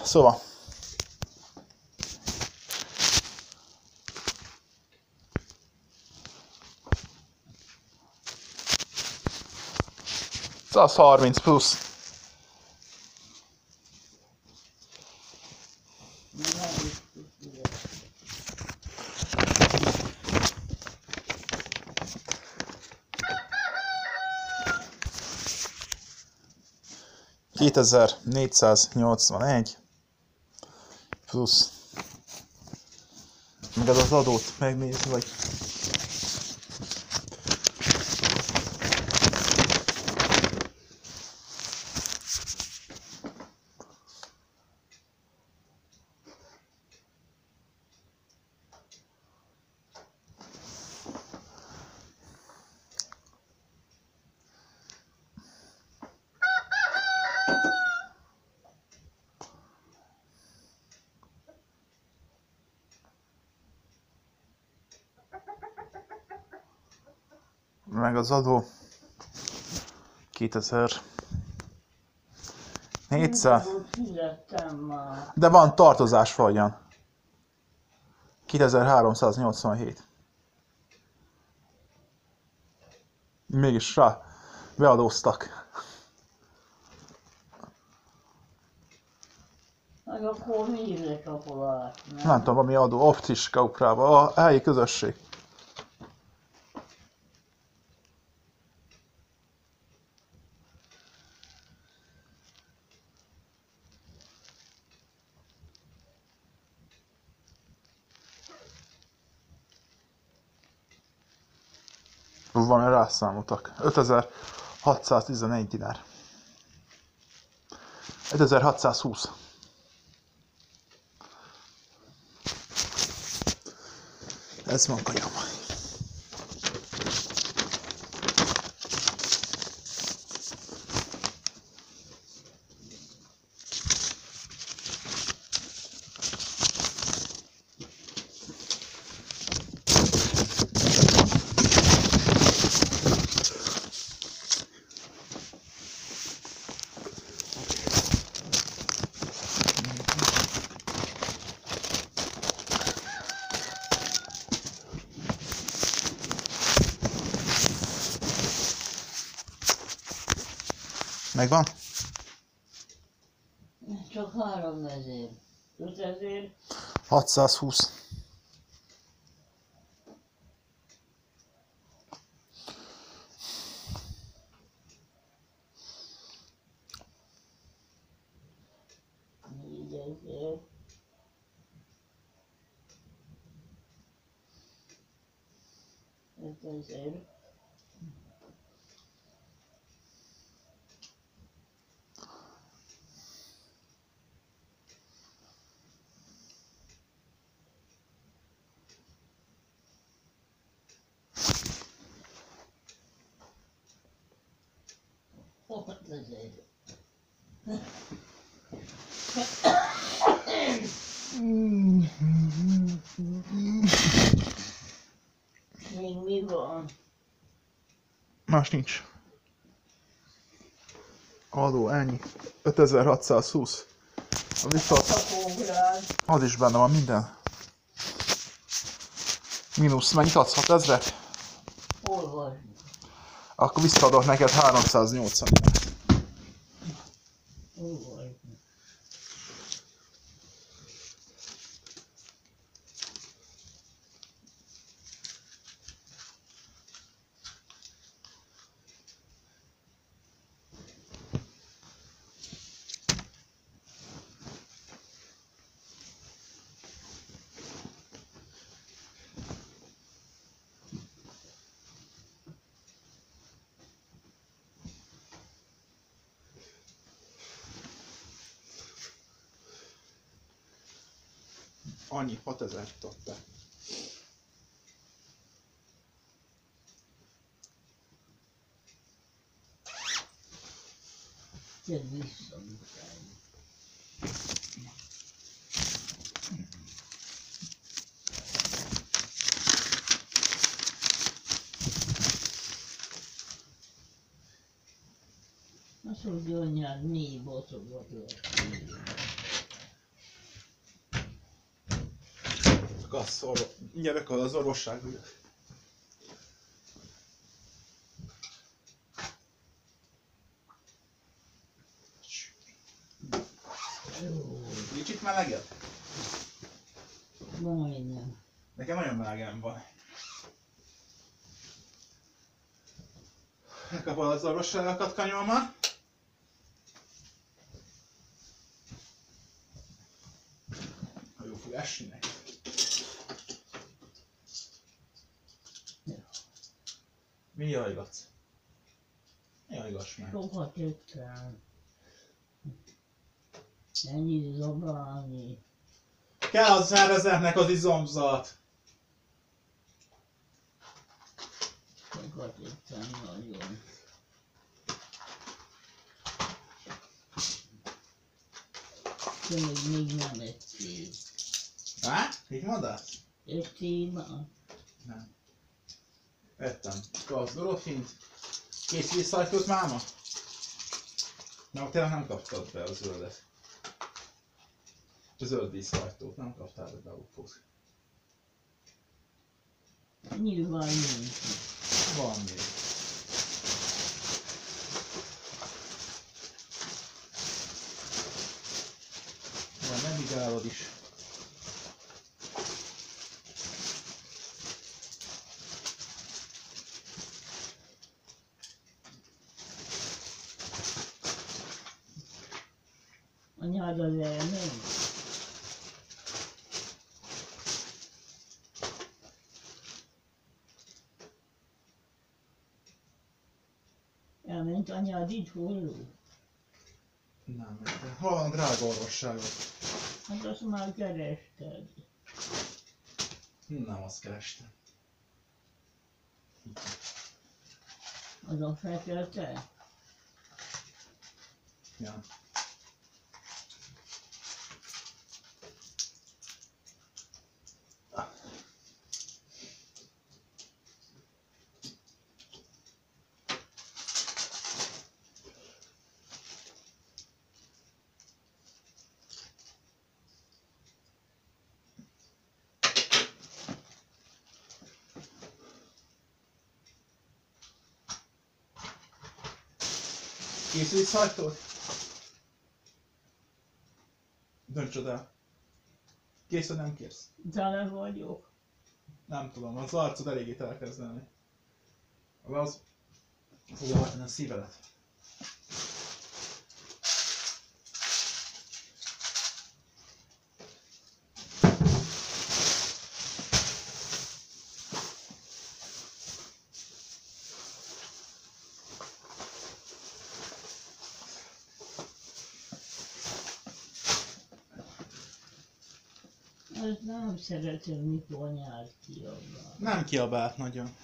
Szóval. Az 30 plusz. $2481 plusz. Meg az adót megnézni, vagy... Meg az adó 2400. De van tartozás vagyon. 2387. Mégis rá beadóztak. Meg akkor mire kapol át? Nem tudom, ami adó, optiska uprába, a helyi közösség. Van, rászámoltak. 5611 dinár. 1620. Ez van kajam. Megvan? Csak 3000. 5000. 620. Még mi van? Más nincs. Adó, ennyi. 5620. Viszont az is benne van minden. Mínusz, mennyit adsz? 6000? Hol vagy? Akkor visszaadok neked 380 dinár. Hol vagy? Annyi, 6000-t adtál. Gyere vissza, Mikály. Azt mondja, anyád, mi bocogat le. Kassz, gyerek az orvosságba. Jó. Kicsit melegebb? Majdnem. Nekem nagyon melegem van. Megkapod az orvosságokat, kanyolma? Jó fog esni neki. Mi jajgatsz? Jajgass meg. Sokat ettem. Ennyit zabálni. Kell az szervezetnek az izomzat. Sokat ettem nagyon. Te még nem ettél. Há? Mit mondasz? Ettél már? Nem. Ettem. Kapsz Dorofint. Kész visszajtót máma? Na, tényleg nem kaptad be a zöldet. A zöld vízhajtót, nem kaptál be a upót. Nyilván nincs. Van még. Van, nem igálod is. Anyád az elmegy. Elment anyád itt hol? Nem, de hol van a drága orvosságot? Hát azt már kerested. Nem azt kerestem. Az a fekete? Ja. Kész visszajtót? Döntsd el. Kész vagy nem kész? Tele vagyok. Nem tudom, az arcod eléggé elkezdelni. Az fogja hajtani a szívedet. Azt nem szeretem, mikor nyár kiabál. Nem kiabált nagyon.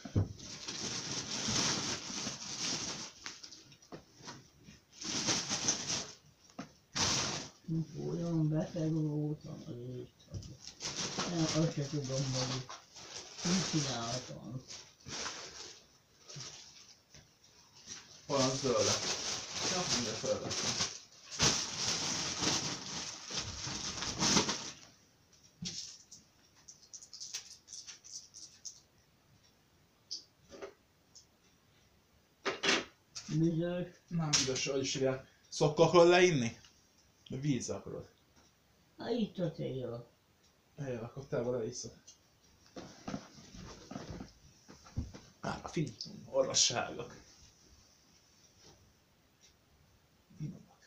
Olyan beteg voltam az éjszaka. Nem, azt se tudom, hogy mit csináltam. Olyan zöld. Ja, mindjárt felvettem. Büdös. Nem büdös, hogy is írják. Szokkal akarod leinni? De vízzel akarod. Hát itt a tél. Jaj, akkor te vele iszok. A finom orvosságok. Finomak.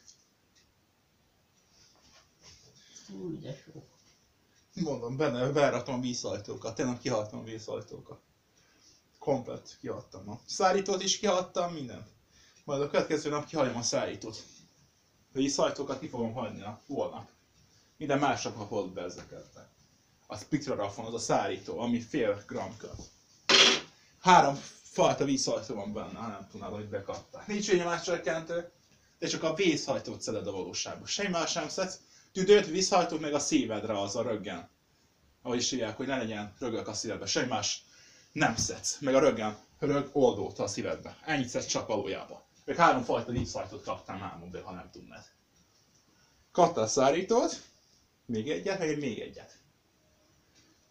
Új, de sok. Mondom, benne beáratom a vízhajtókat, tényleg kihaltam a vízhajtókat. Komplett kihagytam a szárítót is kihagytam, mindent. Majd a következő nap kihagyom a szárítót. A vízhajtókat ki fogom hagyni a holnap. Minden másnap kapod be ezeket. A Spictrarafon az a szárító, ami fél gram köt. 3 fajta vízhajtó van benne, ha nem tudnád, hogy bekapták. Nincs nyomáscsökkentő, de csak a vízhajtót szeded a valóságban. Semmi más nem szedsz, tüdőt, vízhajtót, meg a szívedre az a röggen. Ahogy is írják, hogy ne legyen rögök a szívedbe, semmi más nem szedsz. Meg a röggen, rög oldót a szívedbe. Ennyit szedsz csak valójában. Még 3 fajta vízhajtót kaptál álmodból, ha nem tudnád. Kaptál szárítót, még egyet, meg még egyet.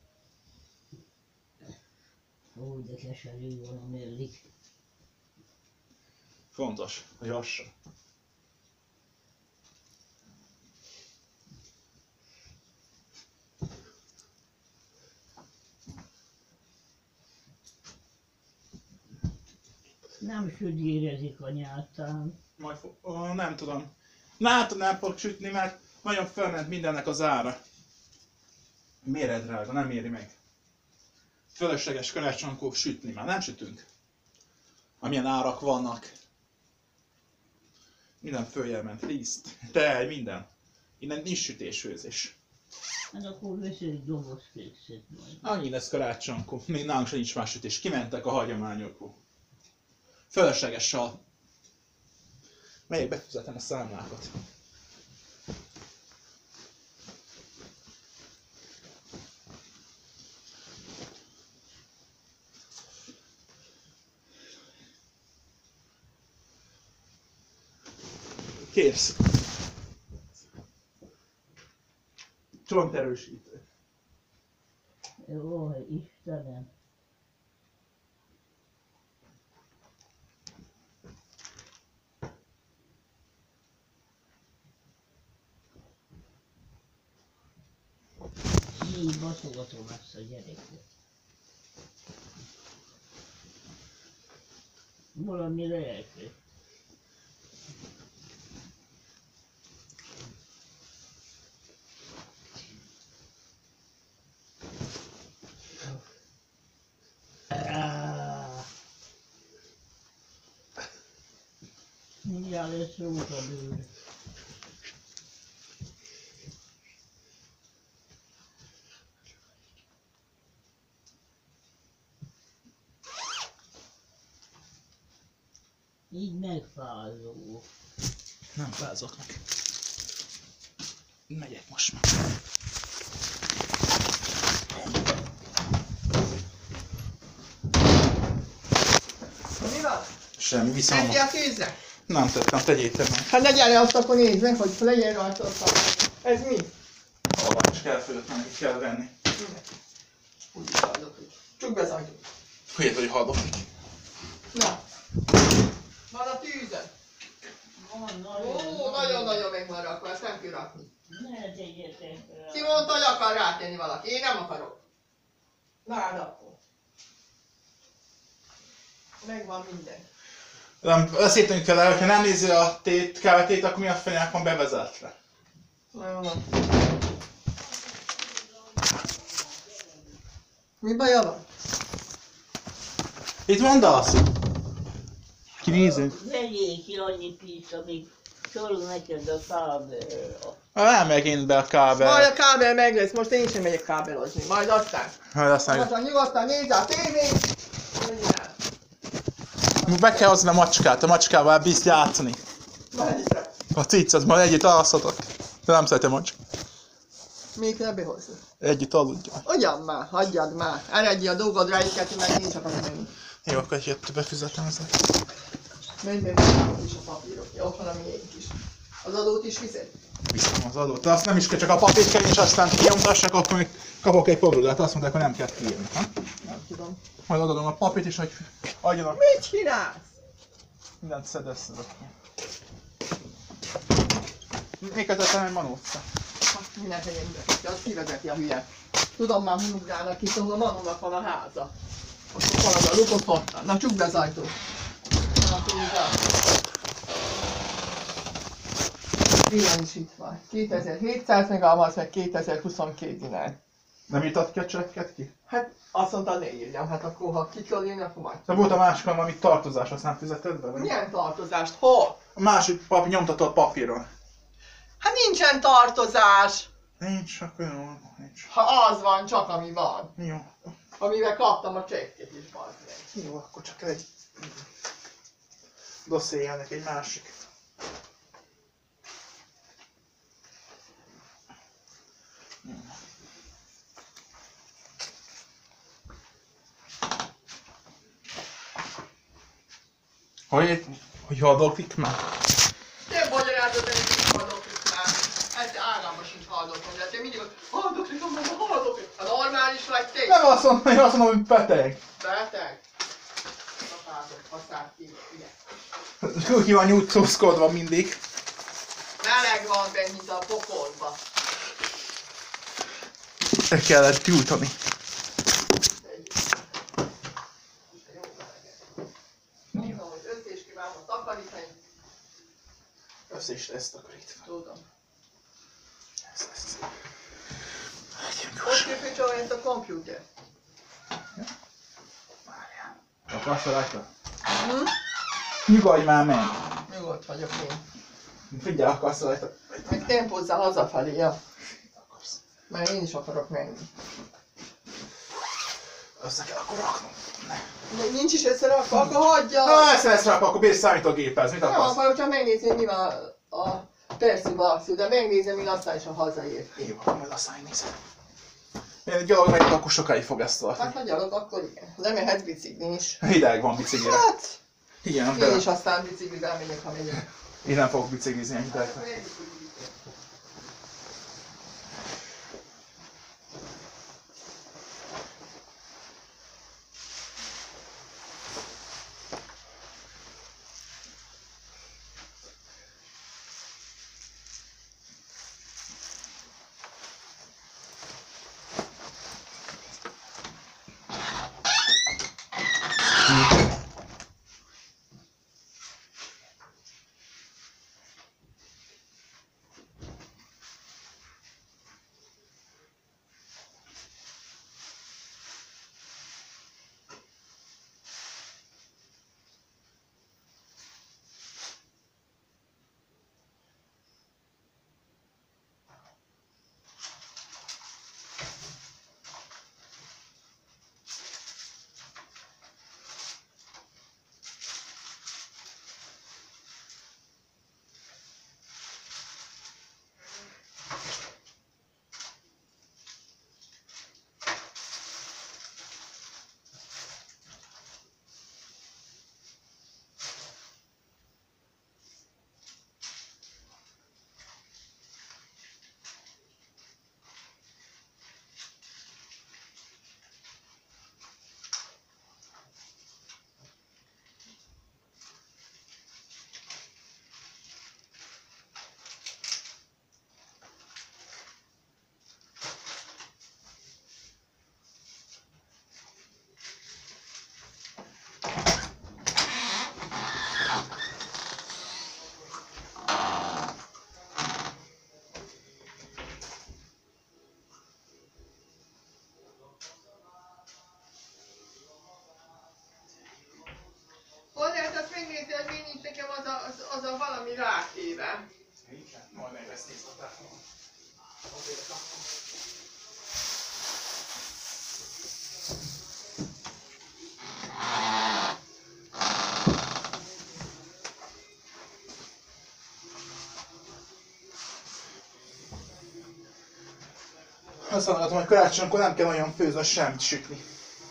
Ó, de keserű van a mérlik. Fontos, hogy hasson. Nem südérezik a nyáltán. Majd nem tudom. Látod, nem fog sütni, mert nagyon felment mindennek az ára. Méret drága, nem éri meg. Fölösleges karácsonkor sütni, már nem sütünk. Amilyen árak vannak. Minden följel liszt, tej, minden. Innen nincs sütés-főzés. Hát akkor veszel egy doboz kekszet majd. Annyi lesz karácsonykor, még nálunk sem nincs más sütés. Kimentek a hagyományokból. Fölösleges sal. Melyik befizetem a számlákat. Kérsz. Csonterősítő. Jó, Istenem. Így baszogatom ezt a gyereket. Valamire elkét. Mindjárt lesz róka bőr. Így megfázó. Nem fázok meg. Megyek most már. Mi van? Semmi, viszont. Tettél a kézre? Nem tettem, tegyétek meg. Hát ne gyere azt, akkor nézd meg, hogy legyen rajta a szak. Ez mi? Hol is kell fölött, meg kell venni. Úgy is hallok. Csukd be az ajtót. Hülyét vagy hallok. Na. Van a tűzön. Van, Ó, nagyon-nagyon meg van rakva, ezt nem kell rakni. Ne tegyetek rá. Ki mondta, hogy akar rátenni valaki? Én nem akarok. Várd akkor. Megvan minden. Nem, beszéltünk vele, hogyha nem nézi a kávetét, akkor mi a fenének van bevezetve. Na jó van. Mi baja van? Itt mondasz? Kinézünk. Vegyél ki annyi pisz, amíg szorul neked a kábel. Nem megint be a kábel. Majd a kábel meg lesz, most én sem megyek kábelozni. Majd aztán. Majd aztán Aztán nyugodtan nézd a tévét. Menjél el. be kell hozni a macskát, a macskával bízt játszani. Menjél. A cicad, majd együtt alszatok. De nem szeretem macska. Még kell behozni. Együtt aludjon. Ugyan már, hagyjad már. Eredj a dolgodra, egy-kettő meg nincs akarok menni. Jó, akkor jött, befizetem ezzel. Menj be, megkapod is a papírok. Ja, ott van a miénk is. Az adót is viszed? Viszem az adót. De azt nem is kell, csak a papírt kell, és aztán kinyomtassak, akkor még kapok egy papírt. Azt mondták, hogy nem kell kiírni. Ha? Nem tudom. Majd adom a papírt is, hogy adjanak. Mit csinálsz? Mindent szedeszedek. Még kötöttem egy manóca. Minden helyén be. Az kivezeti a hülye. Tudom már, hogy ugrálnak ki, szóval a Manónak van a háza. Ott van az a lukot ott. Na, csukd be az ajtót. Na, Villan is itt van. 2700 megawatt, meg 2022 dinár. Nem írtad ki a csekket ki? Hát azt mondta, ne írjam, hát akkor ha ki kell írni, akkor majd. De volt a másik, valami tartozás, azt nem fizeted be? Vagy? Milyen tartozást? Hol? A másik nyomtatott papíron. Hát nincsen tartozás! Nincs, akkor jó, nincs. Ha az van, csak ami van. Jó. Amivel kaptam a csekket is, bazd meg. Jó, akkor csak egy dossziéjának egy másik. Hogy hallgatik már? Te magyarázod, hogy mit hallok itt már. Ez ágában sincs hallgatni. haldoklik, de te mindig haldoklik, haldoklik. A normális vagy te? Nem azt mondom, én azt mondom, hogy beteg. Beteg? Apádok, haszád ki, ugye? Úgy ki van nyújtózkodva mindig. Meleg van benne, mint a pokolba. Le kellett gyújtani. Mondtam, hogy össze is kívánom takarítani. Össze is lesz takarítva. Tudom. Ez. Hogy kipicsolja ezt a kompjúter? Várjál. Akarsz rajta? Nyugodj már meg. Nyugodt vagyok én. Figyelj, akarsz rajta. Meg tempózzál hazafelé, ja. Akarsz. Mert én is akarok menni. Össze kell akkor raknom. De nincs is összerakva, akkor hagyja! Ha ezt lesz rakva, akkor bírsz számítógépezni. Mit Nem akarsz? akar, hogyha megnézni, hogy mi van a percű balszú, de megnézem, én aztán is a hazaér. Jó, akkor majd aztán nézed. Én gyalog megyek, akkor sokáig fog ezt tartani. Hát ha gyalog, akkor igen. Nem mehetsz biciklin is. Hideg van biciklire. Hát, Igen, én is aztán biciklivel megyek, ha megyek. Én nem fogok biciklizni, hideg. Azért azt megnézni, hogy mi nincs nekem az a valami rátéve. Majd megvesz tisztatásban. Azt mondhatom, hogy karácsonykor nem kell olyan főzös semmit sütni.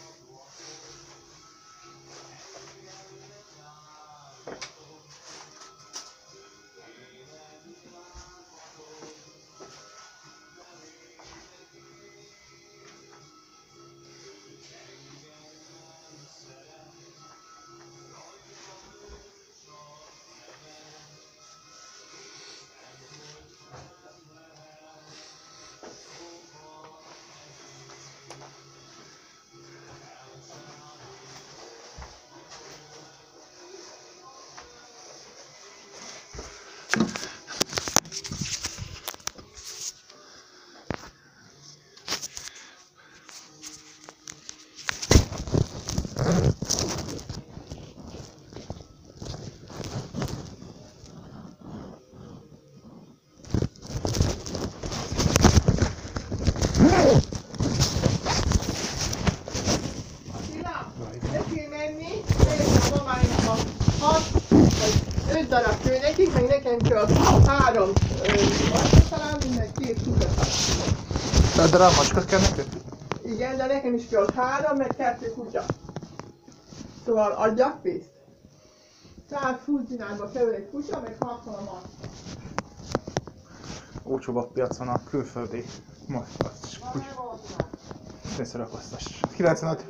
Darab kő nekik, meg nekem csak 3 talán minden 2 kukat. De darab macskot kell neked? Igen, de nekem is kell 3, meg 2 kutya. Szóval adjak pénzt. 120 dinárba kerül egy kutya, meg 60 a macska. olcsóbb piacon a külföldi most szénszörakoztas. 95.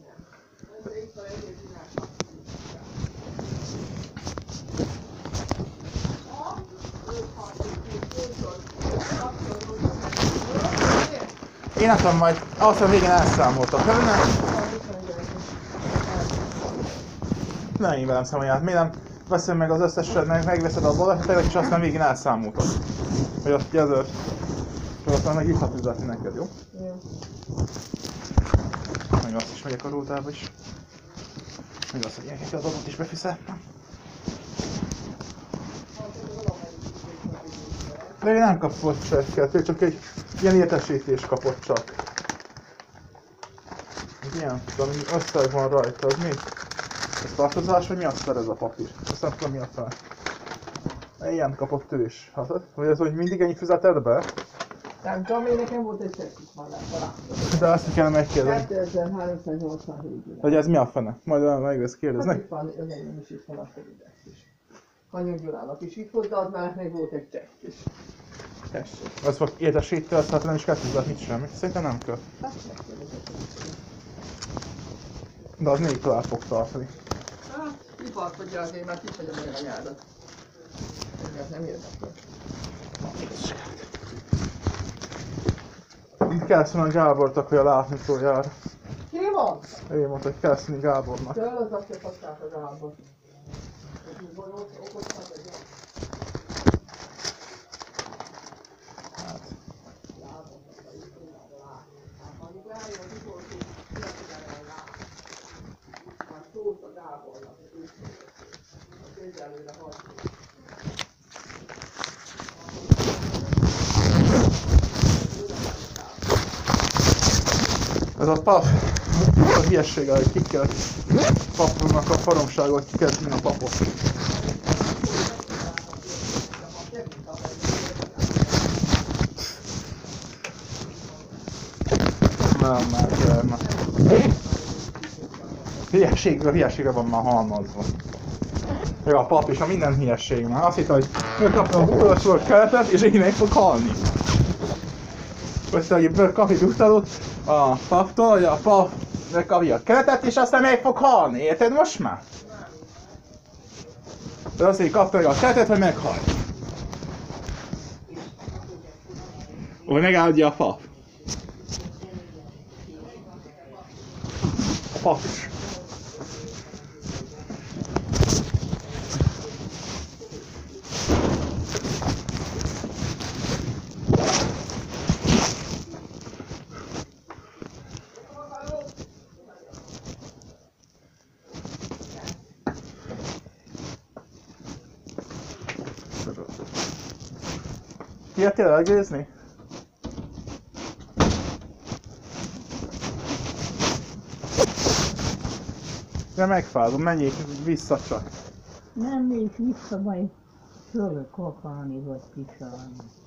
Én nem tudom, majd azt a végén elszámoltak. Nem én velem számolját. Miért nem veszem meg az összeset, megveszed a balesetet, és aztán végén elszámoltak. Hogy azt jelölt. És aztán meg itt fizetni neked, jó? Jó. Meg azt is megyek a rótába is. Meg azt, hogy ilyeneket az adót is befizettem. De én nem kapott csekket, csak egy ilyen értesítést kapott csak. Ez ilyen, ami összeg van rajta, az mi? Ez tartozás, vagy mi azt ez a papír? Azt nem tudom mi a fel. Ilyen kapott ő is. Hatod? Vagy ez, hogy mindig ennyi fizeted be? Nem tudom, én nekem volt egy csekkük már látom. De azt kell megkérdezni. 2387 lira. Hogy ez mi a fene? Majd megvesz kérdezni. Hát itt van, az enyém is itt van a Feridex is. Kanyag Gyulának is itt volt, de az már még volt egy csekk is. Tessék. Az fog értesíteni, azt nem is kell fizetni mit semmi. Szerintem nem kell. Hát megkérdezett. De az 4 tovább fog tartani. Hát, kiparkodja azért, mert itt vagyok meg a nyárat. Ez nem érdekel. Itt Kelszönen Gábort akarja látni utoljára. Ki van? Én mondta, hogy Kelszöni Gábornak. Től az apja kapták a Gábor. Hát. Ez a pap, a hülyessége, hogy ki kell papnak a faromsága, hogy ki kell vinni a papot. Nem, már gyermek. Hülyeségre van már halmazva. Jó, a pap is, a minden hülyeség már. Azt hitt, hogy megkaptam az utolsó keletet, és én meg fog halni. Azt mondja, hogy kapjuk utalót a paptól, hogy a pap megkapja a keletet, és aztán meg fog halni. Érted most már? De azt, hogy kapta meg a keletet, hogy meghal. Vagy megáldja a pap. A pap is. Kijöttél elgőzni? De megfázom, menjék vissza csak. Nem, még vissza majd fölök kopálni vagy kiszállni.